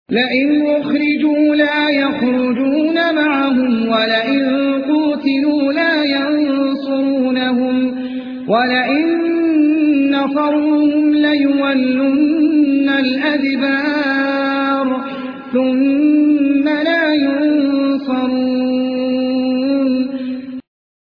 لئن أخرجوا لا يخرجون معهم ولئن قوتلوا لا ينصرونهم ولئن نصروهم ليولن الأدبار ثم